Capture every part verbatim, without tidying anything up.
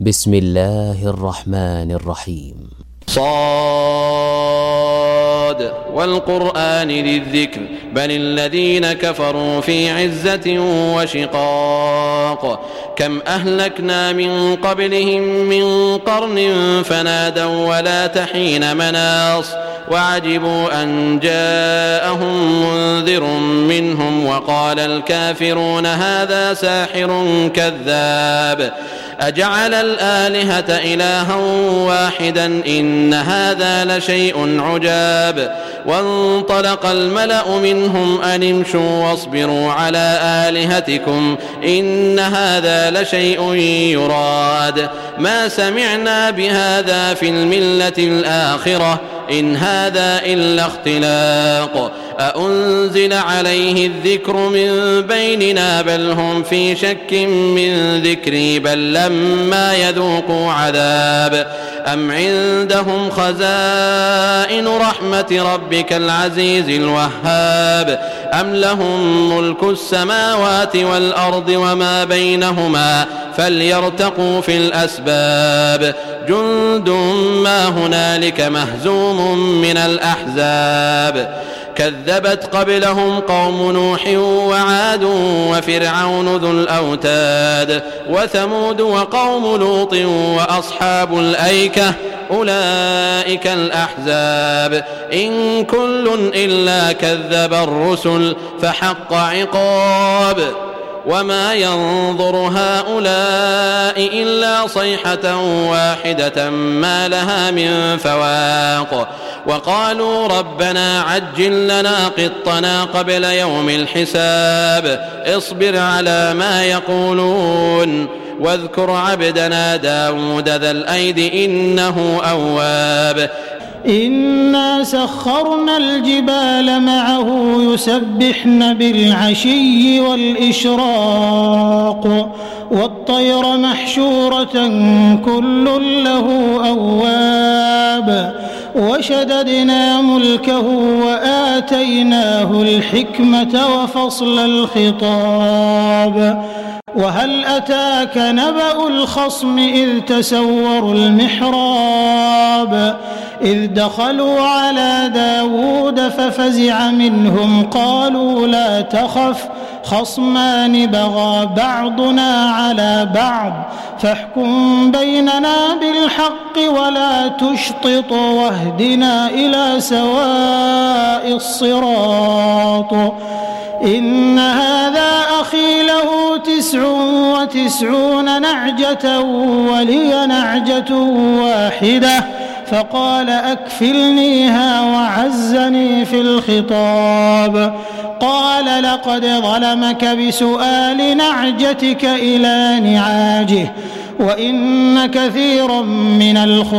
بسم الله الرحمن الرحيم. صاد والقرآن ذي الذكر بل الذين كفروا في عزة وشقاق كم أهلكنا من قبلهم من قرن فنادوا ولا تحين مناص وعجبوا أن جاءهم منذر منهم وقال الكافرون هذا ساحر كذاب أجعل الآلهة إلها واحدا إن هذا لشيء عجاب وانطلق الملأ منهم أن امشوا واصبروا على آلهتكم إن هذا لشيء يراد ما سمعنا بهذا في الملة الآخرة إن هذا إلا اختلاق أأنزل عليه الذكر من بيننا بل هم في شك من ذكري بل لما يذوقوا عذاب أم عندهم خزائن رحمة ربك العزيز الوهاب أم لهم ملك السماوات والأرض وما بينهما فليرتقوا في الأسباب جند ما هنالك مهزوم من الأحزاب كذبت قبلهم قوم نوح وعاد وفرعون ذو الأوتاد وثمود وقوم لوط وأصحاب الأيكة أولئك الأحزاب إن كل إلا كذب الرسل فحق عقاب وما ينظر هؤلاء إلا صيحة واحدة ما لها من فواق وقالوا ربنا عجل لنا قطنا قبل يوم الحساب اصبر على ما يقولون واذكر عبدنا داود ذا الأيد إنه أواب إنا سخرنا الجبال معه يسبحن بالعشي والإشراق والطير محشورة كل له أواب وشددنا ملكه وآتيناه الحكمة وفصل الخطاب وهل أتاك نبأ الخصم إذ تسوروا المحراب إذ دخلوا على داود ففزع منهم قالوا لا تخف خصمان بغى بعضنا على بعض فاحكم بيننا بالحق ولا تشطط واهدنا إلى سواء الصراط إن هذا أخي له تسع وتسعون نعجة ولي نعجة واحدة فقال أكفلنيها وعزني في الخطاب قال لقد ظلمك بسؤال نعجتك إلى نعاجه وإن كثيرا من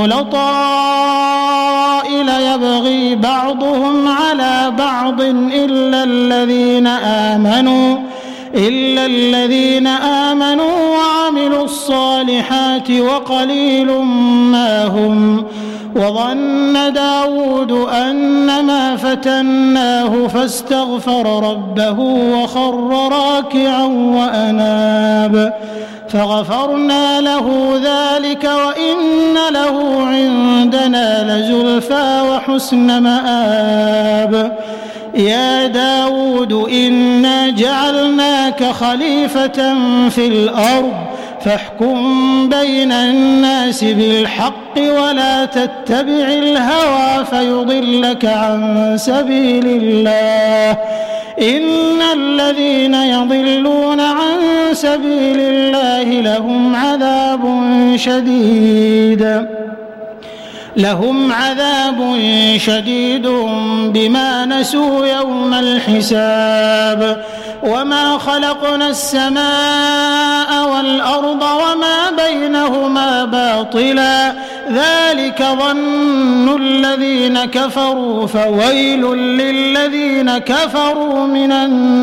الخلطاء ليبغي بعضهم على بعض إلا الذين آمنوا إلا الذين آمنوا وعملوا الصالحات وقليل ما هم وظن داود أنما فتناه فاستغفر ربه وخر راكعا وأناب فغفرنا له ذلك وإن له عندنا لزلفى وحسن مآب يا داود إنا جعلناك خليفة في الأرض فاحكم بين الناس بالحق ولا تتبع الهوى فيضلك عن سبيل الله إن الذين يضلون عن سبيل الله لهم عذاب شديد لهم عذاب شديد بما نسوا يوم الحساب وما خلقنا السماء والأرض وما بينهما باطلا ذلك ظن الذين كفروا فويل للذين كفروا من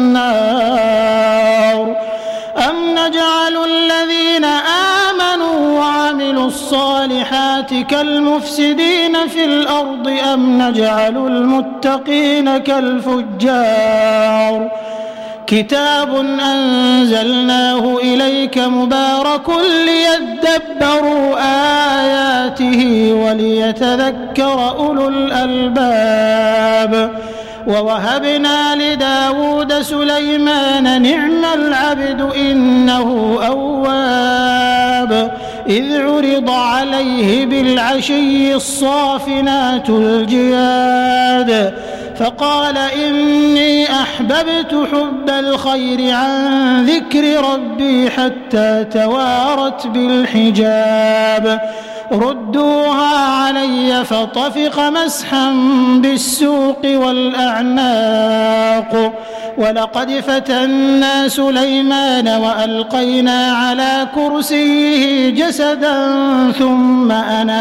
النار أم نجعل الذين آمنوا وعملوا الصالحات كالمفسدين في الأرض أم نجعل المتقين كالفجار كتاب أنزلناه إليك مبارك ليدبروا آياته وليتذكر أولو الألباب ووهبنا لداود سليمان نعم العبد إنه أواب إذ عرض عليه بالعشي الصافنات الجياد فقال إني أحببت حب الخير عن ذكر ربي حتى توارت بالحجاب ردوها علي فطفق مسحا بالسوق والأعناق ولقد فتنا سليمان وألقينا على كرسيه جسدا ثم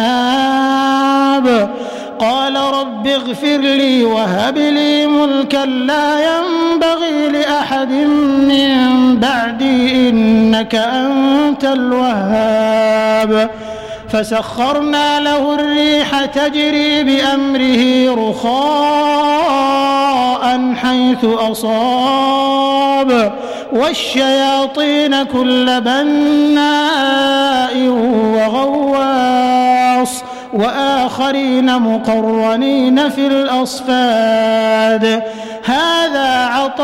أناب قال رب اغفر لي وهب لي ملكا لا ينبغي لأحد من بعدي إنك أنت الوهاب فسخرنا له الريح تجري بأمره رخاء حيث أصاب والشياطين كل بناء وغواص وآخرين مقرنين في الأصفاد هذا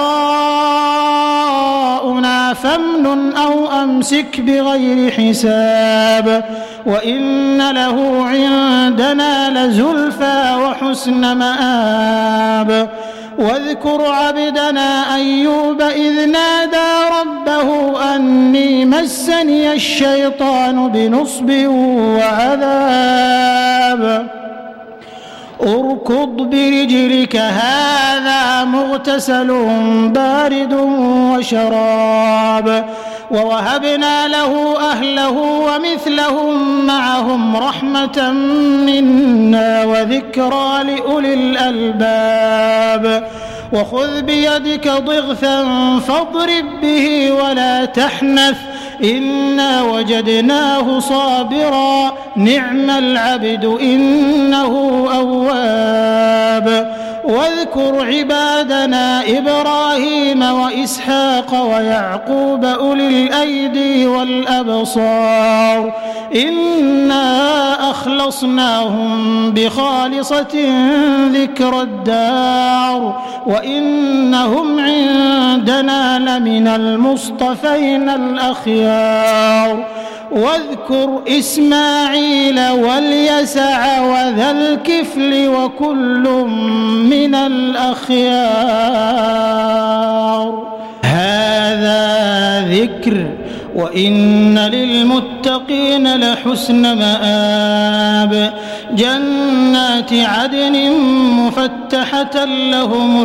عطاؤنا فامنن أو أمسك بغير حساب وإن له عندنا لزلفى وحسن مآب واذكر عبدنا أيوب إذ نادى ربه أني مسني الشيطان بنصب وعذاب اركض برجلك هذا مغتسل بارد وشراب ووهبنا له أهله ومثلهم معهم رحمة منا وذكرى لأولي الألباب وخذ بيدك ضغثا فاضرب به ولا تحنث إنا وجدناه صابرا نعم العبد إنه أواب واذكر عبادنا إبراهيم وإسحاق ويعقوب أولي الأيدي والأبصار إنا أخلصناهم بخالصة ذكر الدار وإنهم عندنا لمن المصطفين الأخيار واذكر إسماعيل واليسع وذا الكفل وكل من الأخيار هذا ذكر وإن للمتقين لحسن مآب جنات عدن مفتحة لهم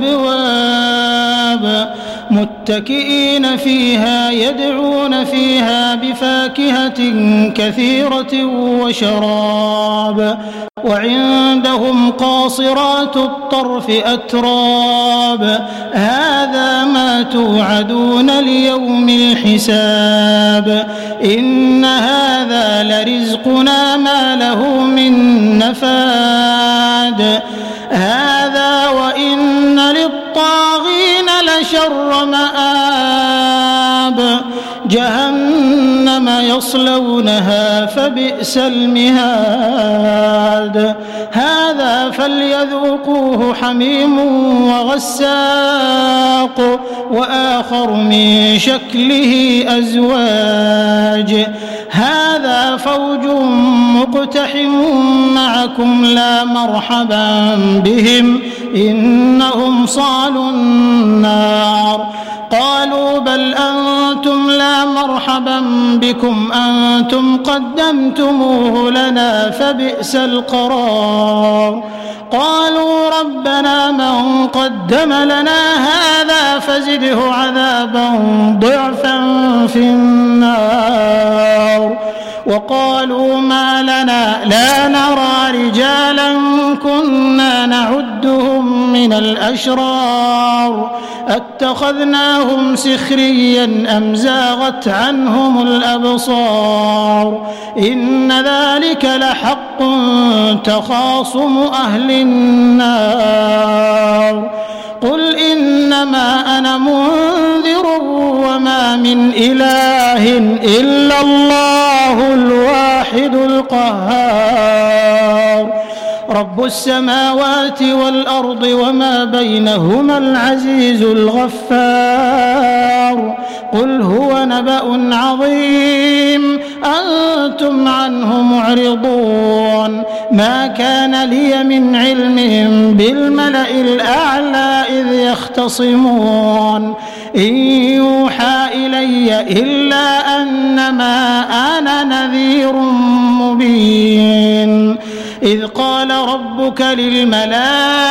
الأبواب متكئين فيها يدعون فيها بفاكهة كثيرة وشراب وعندهم قاصرات الطرف أتراب هذا ما توعدون ليوم الحساب إن هذا لرزقنا ما له من نفاد هذا وإن للطاغين لشر مآب جهنم يصلونها فبئس المهاد هذا فليذوقوه حميم وغساق وآخر من شكله أزواج هذا فوج مقتحم معكم لا مرحبا بهم إنهم صالوا النار قالوا بل أنتم لا مرحبا بكم أنتم قدمتموه لنا فبئس القرار قالوا ربنا من قدم لنا هذا فزده عذابا ضعفا في النار وقالوا ما لنا لا نرى رجالا كنا نعدهم من الأشرار أتخذناهم سخريا أم زاغت عنهم الأبصار إن ذلك لحق تخاصم أهل النار قل إنما أنا منذر وما من إله إلا الله الواحد القهار رب السماوات والأرض وما بينهما العزيز الغفار قل هو نبأ عظيم أنتم عنه معرضون ما كان لي من علم بالملأ الأعلى إذ يختصمون إن يوحى إلي إلا أنما أنا نذير مبين إذ قال ربك للملائكة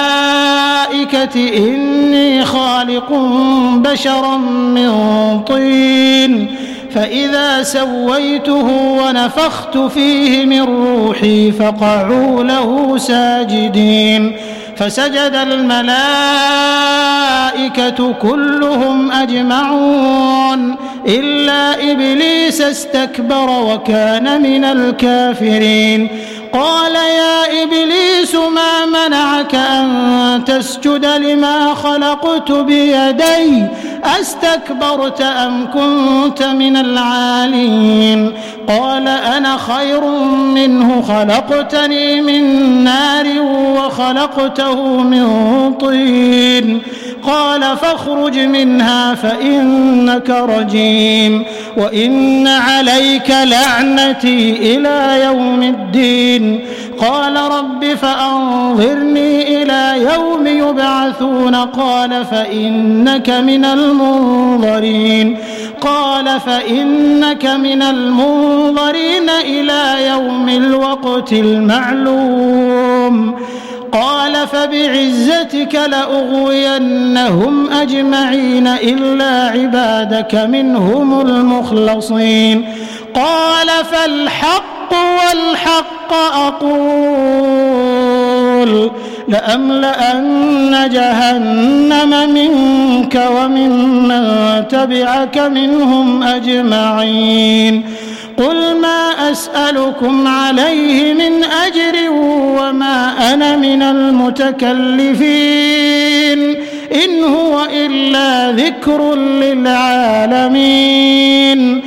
إني خالق بشرا من طين فإذا سويته ونفخت فيه من روحي فقعوا له ساجدين فسجد الملائكة كلهم أجمعون إلا إبليس استكبر وكان من الكافرين قال يا إبليس ما منعك أن تسجد لما خلقت بيدي أستكبرت أم كنت من العالين قال أنا خير منه خلقتني من نار وخلقته من طين قال فاخرج منها فإنك رجيم وإن عليك لعنتي إلى يوم الدين قال رب فأنظرني إلى يوم يبعثون قال فإنك من المنظرين قال فإنك من المنظرين إلى يوم الوقت المعلوم قال فبعزتك لأغوينهم أجمعين إلا عبادك منهم المخلصين قال فالحق والحق أقول لأملأن جهنم منك وممن تبعك منهم أجمعين قل ما أسألكم عليه من أجر وما أنا من المتكلفين إن هو إلا ذكر للعالمين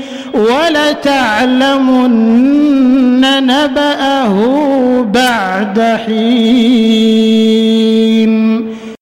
ولتعلمن نبأه بعد حين.